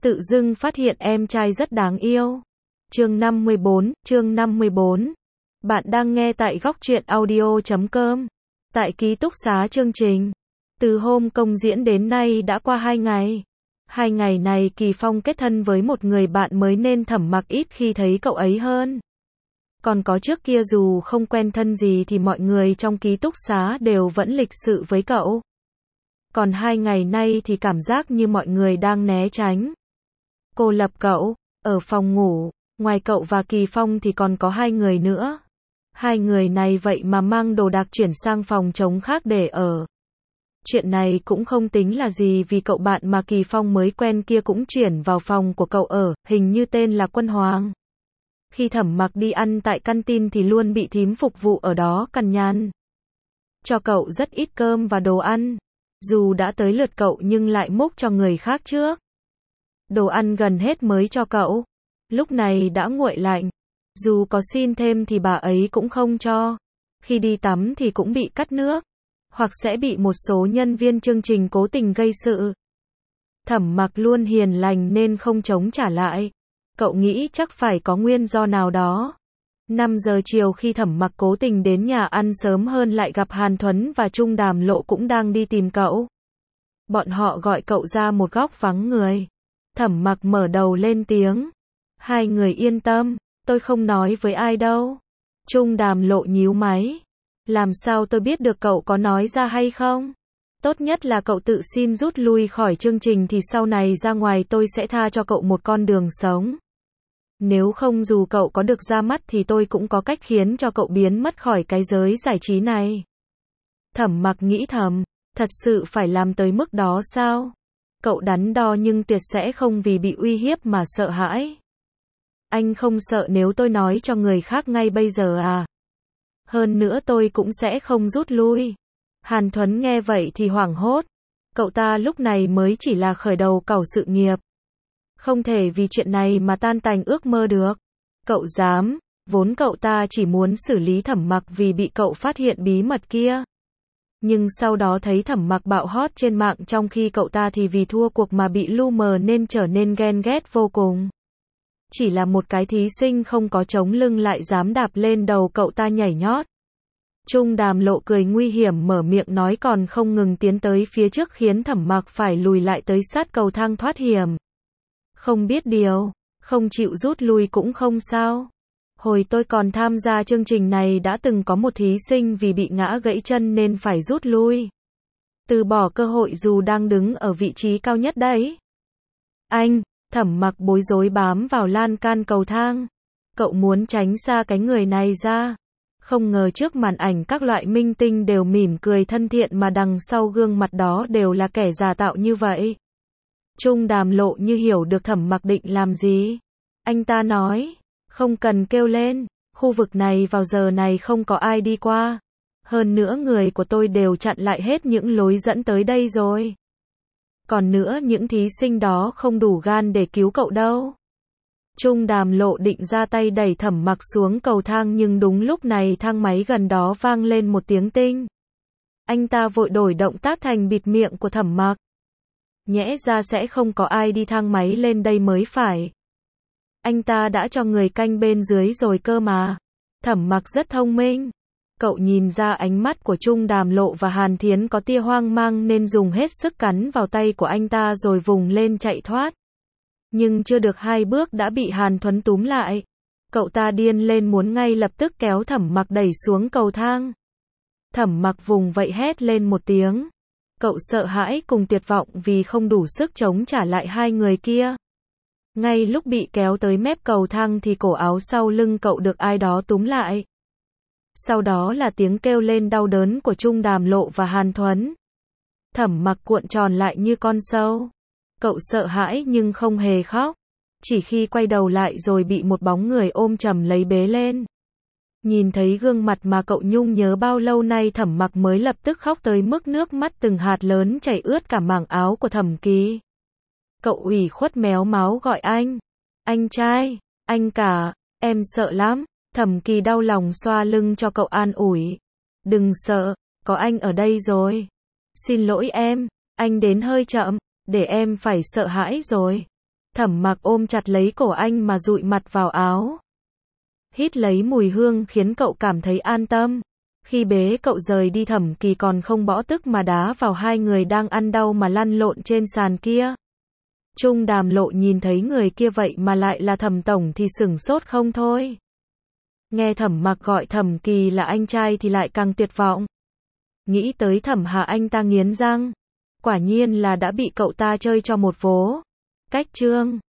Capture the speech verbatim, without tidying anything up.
tự dưng phát hiện em trai rất đáng yêu. Chương năm mươi bốn, chương năm mươi bốn. Bạn đang nghe tại góc truyện audio chấm com. Tại ký túc xá chương trình. Từ hôm công diễn đến nay đã qua hai ngày. Hai ngày này Kỳ Phong kết thân với một người bạn mới nên Thẩm Mặc ít khi thấy cậu ấy hơn. Còn có trước kia dù không quen thân gì thì mọi người trong ký túc xá đều vẫn lịch sự với cậu. Còn hai ngày nay thì cảm giác như mọi người đang né tránh. Cô lập cậu, ở phòng ngủ, ngoài cậu và Kỳ Phong thì còn có hai người nữa. Hai người này vậy mà mang đồ đạc chuyển sang phòng trống khác để ở. Chuyện này cũng không tính là gì vì cậu bạn mà Kỳ Phong mới quen kia cũng chuyển vào phòng của cậu ở, hình như tên là Quân Hoàng. Khi Thẩm Mặc đi ăn tại canteen thì luôn bị thím phục vụ ở đó cằn nhằn. Cho cậu rất ít cơm và đồ ăn. Dù đã tới lượt cậu nhưng lại múc cho người khác trước. Đồ ăn gần hết mới cho cậu. Lúc này đã nguội lạnh. Dù có xin thêm thì bà ấy cũng không cho. Khi đi tắm thì cũng bị cắt nước. Hoặc sẽ bị một số nhân viên chương trình cố tình gây sự. Thẩm Mặc luôn hiền lành nên không chống trả lại. Cậu nghĩ chắc phải có nguyên do nào đó. năm giờ chiều khi Thẩm Mặc cố tình đến nhà ăn sớm hơn lại gặp Hàn Thuấn và Trung Đàm Lộ cũng đang đi tìm cậu. Bọn họ gọi cậu ra một góc vắng người. Thẩm Mặc mở đầu lên tiếng. Hai người yên tâm, tôi không nói với ai đâu. Trung Đàm Lộ nhíu máy. Làm sao tôi biết được cậu có nói ra hay không? Tốt nhất là cậu tự xin rút lui khỏi chương trình thì sau này ra ngoài tôi sẽ tha cho cậu một con đường sống. Nếu không dù cậu có được ra mắt thì tôi cũng có cách khiến cho cậu biến mất khỏi cái giới giải trí này. Thẩm Mặc nghĩ thầm, thật sự phải làm tới mức đó sao? Cậu đắn đo nhưng tuyệt sẽ không vì bị uy hiếp mà sợ hãi. Anh không sợ nếu tôi nói cho người khác ngay bây giờ à? Hơn nữa tôi cũng sẽ không rút lui. Hàn Thuấn nghe vậy thì hoảng hốt. Cậu ta lúc này mới chỉ là khởi đầu cẩu sự nghiệp. Không thể vì chuyện này mà tan tành ước mơ được. Cậu dám, vốn cậu ta chỉ muốn xử lý Thẩm Mặc vì bị cậu phát hiện bí mật kia. Nhưng sau đó thấy Thẩm Mặc bạo hot trên mạng trong khi cậu ta thì vì thua cuộc mà bị lu mờ nên trở nên ghen ghét vô cùng. Chỉ là một cái thí sinh không có chống lưng lại dám đạp lên đầu cậu ta nhảy nhót. Trung Đàm Lộ cười nguy hiểm mở miệng nói còn không ngừng tiến tới phía trước khiến Thẩm Mặc phải lùi lại tới sát cầu thang thoát hiểm. Không biết điều, không chịu rút lui cũng không sao. Hồi tôi còn tham gia chương trình này đã từng có một thí sinh vì bị ngã gãy chân nên phải rút lui. Từ bỏ cơ hội dù đang đứng ở vị trí cao nhất đấy. Anh, Thẩm Mặc bối rối bám vào lan can cầu thang. Cậu muốn tránh xa cái người này ra. Không ngờ trước màn ảnh các loại minh tinh đều mỉm cười thân thiện mà đằng sau gương mặt đó đều là kẻ giả tạo như vậy. Trung Đàm Lộ như hiểu được Thẩm Mặc định làm gì. Anh ta nói, không cần kêu lên, khu vực này vào giờ này không có ai đi qua. Hơn nữa người của tôi đều chặn lại hết những lối dẫn tới đây rồi. Còn nữa những thí sinh đó không đủ gan để cứu cậu đâu. Trung Đàm Lộ định ra tay đẩy Thẩm Mặc xuống cầu thang nhưng đúng lúc này thang máy gần đó vang lên một tiếng tinh. Anh ta vội đổi động tác thành bịt miệng của Thẩm Mặc. Nhẽ ra sẽ không có ai đi thang máy lên đây mới phải. Anh ta đã cho người canh bên dưới rồi cơ mà. Thẩm Mặc rất thông minh. Cậu nhìn ra ánh mắt của Trung Đàm Lộ và Hàn Thiến có tia hoang mang nên dùng hết sức cắn vào tay của anh ta rồi vùng lên chạy thoát. Nhưng chưa được hai bước đã bị Hàn Thuấn túm lại. Cậu ta điên lên muốn ngay lập tức kéo Thẩm Mặc đẩy xuống cầu thang. Thẩm Mặc vùng vậy hét lên một tiếng. Cậu sợ hãi cùng tuyệt vọng vì không đủ sức chống trả lại hai người kia. Ngay lúc bị kéo tới mép cầu thang thì cổ áo sau lưng cậu được ai đó túm lại. Sau đó là tiếng kêu lên đau đớn của Trung Đàm Lộ và Hàn Thuấn. Thẩm Mặc cuộn tròn lại như con sâu. Cậu sợ hãi nhưng không hề khóc. Chỉ khi quay đầu lại rồi bị một bóng người ôm chầm lấy bế lên. Nhìn thấy gương mặt mà cậu nhung nhớ bao lâu nay Thẩm Mặc mới lập tức khóc tới mức nước mắt từng hạt lớn chảy ướt cả mảng áo của Thẩm Kỳ. Cậu ủy khuất méo máu gọi anh. Anh trai, anh cả, em sợ lắm. Thẩm Kỳ đau lòng xoa lưng cho cậu an ủi. Đừng sợ, có anh ở đây rồi. Xin lỗi em, anh đến hơi chậm, để em phải sợ hãi rồi. Thẩm Mặc ôm chặt lấy cổ anh mà dụi mặt vào áo. Hít lấy mùi hương khiến cậu cảm thấy an tâm. Khi bế cậu rời đi Thẩm Kỳ còn không bỏ tức mà đá vào hai người đang ăn đau mà lăn lộn trên sàn kia. Trung Đàm Lộ nhìn thấy người kia vậy mà lại là Thẩm tổng thì sửng sốt không thôi. Nghe Thẩm Mặc gọi Thẩm Kỳ là anh trai thì lại càng tuyệt vọng. Nghĩ tới Thẩm Hà anh ta nghiến răng. Quả nhiên là đã bị cậu ta chơi cho một vố. Cách chương